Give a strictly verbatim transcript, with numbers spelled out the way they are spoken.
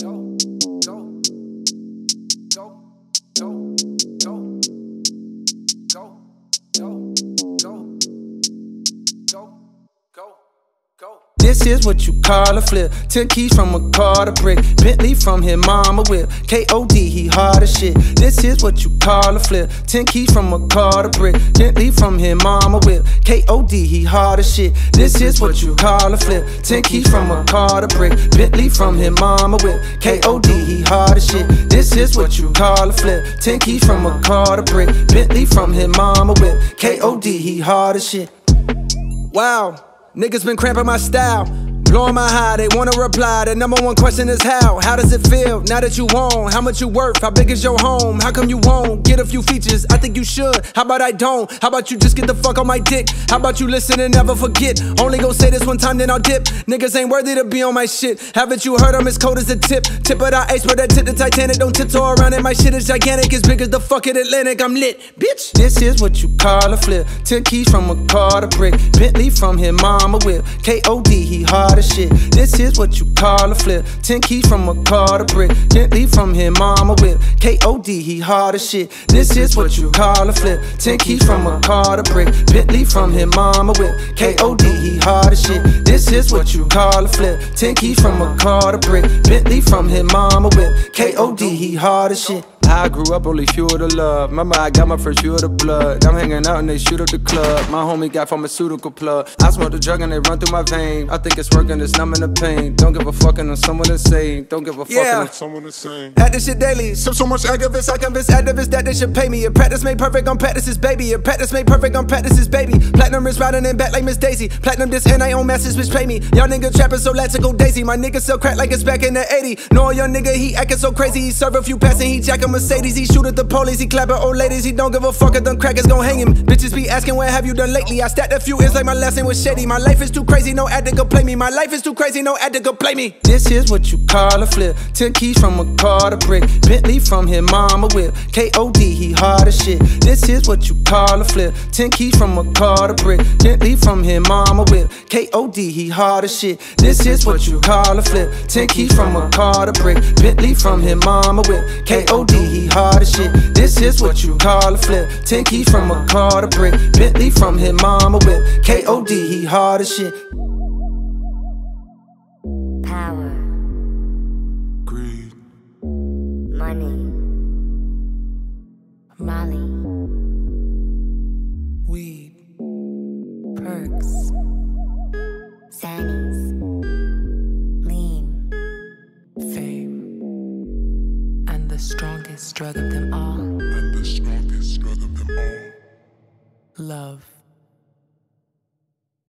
go, go, go, go, go, go, go, go, go, go, go. This is what you call a flip. Ten keys from a car to brick. Bentley from his mama whip. K O D, he hard as shit. This is what you call a flip. Ten keys from a car to brick. Bentley from his mama whip. K O D, he hard as shit. This is what you call a flip. Ten keys from a car to brick. Bentley from his mama whip. K O D, he hard as shit. This is what you call a flip. Ten keys from a car to brick. Bentley from his mama whip. K O D, he hard as shit. Wow. Niggas been cramping my style, blowing my high, they wanna reply. The number one question is how, how does it feel now that you own? How much you worth, how big is your home? How come you won't get a few features? I think you should, how about I don't? How about you just get the fuck on my dick? How about you listen and never forget? Only gon' say this one time then I'll dip. Niggas ain't worthy to be on my shit. Haven't you heard I'm as cold as a tip? Tip of the ice, but that tip the Titanic. Don't tiptoe around it, my shit is gigantic. As big as the fucking Atlantic, I'm lit, bitch. This is what you call a flip. Ten keys from a car to brick. Bentley from his mama whip. K O D, he hard as shit. This is what you call a flip. Ten keys from a car to brick. Bentley from his mama whip. K O D, he hard as shit. This is what you call a flip. Ten keys from a car to brick. Bentley from his mama whip. K O D, he hard as shit. This is what you call a flip. Ten keys from a car to brick. Bentley from his mama whip. K O D, he hard as shit. I grew up only fuel to love. Remember I got my first fuel to blood. I'm hanging out and they shoot up the club. My homie got pharmaceutical plug. I smoke the drug and they run through my vein. I think it's working, it's numbing the pain. Don't give a fuck on someone insane. Don't give a fuck yeah. on someone insane. Had this shit daily. So so much activists, I convince activists that they should pay me. If practice made perfect, I'm practice's baby. If practice made perfect, I'm practice's baby. Platinum wrist riding in back like Miss Daisy. Platinum this and I own masters which pay me. Y'all nigga trapping so let's go daisy. My nigga sell crack like it's back in the eighties. Know a young nigga, he acting so crazy. He serve a few passes, he jack a Mercedes. He shoot at the police, he clapping old ladies. He don't give a fuck if them crackers gon' hang him. Bitches be asking what have you done lately. I stacked a few ends like my lesson was shady. My life is too crazy, no ad to go play me. My life is too crazy, no ad to go play me. This is what you call a flip. Ten keys from a car to brick. Bentley from his mama whip. K O D, he hard as shit. This is what you call a flip. Ten keys from a car to brick. Bentley from his mama whip. K O D, he hard as shit. This is what you call a flip. Ten keys from a car to brick. Bentley from his mama whip. K O D, he hard as shit. This is what you call a flip. Ten keys from a car to brick. Bentley from his mama whip. K O D, he hard as shit. Power, greed, money, Molly, Weed, perks, Sannies, lean, fame, and the strongest drug of them all, and the strongest drug of them all. love.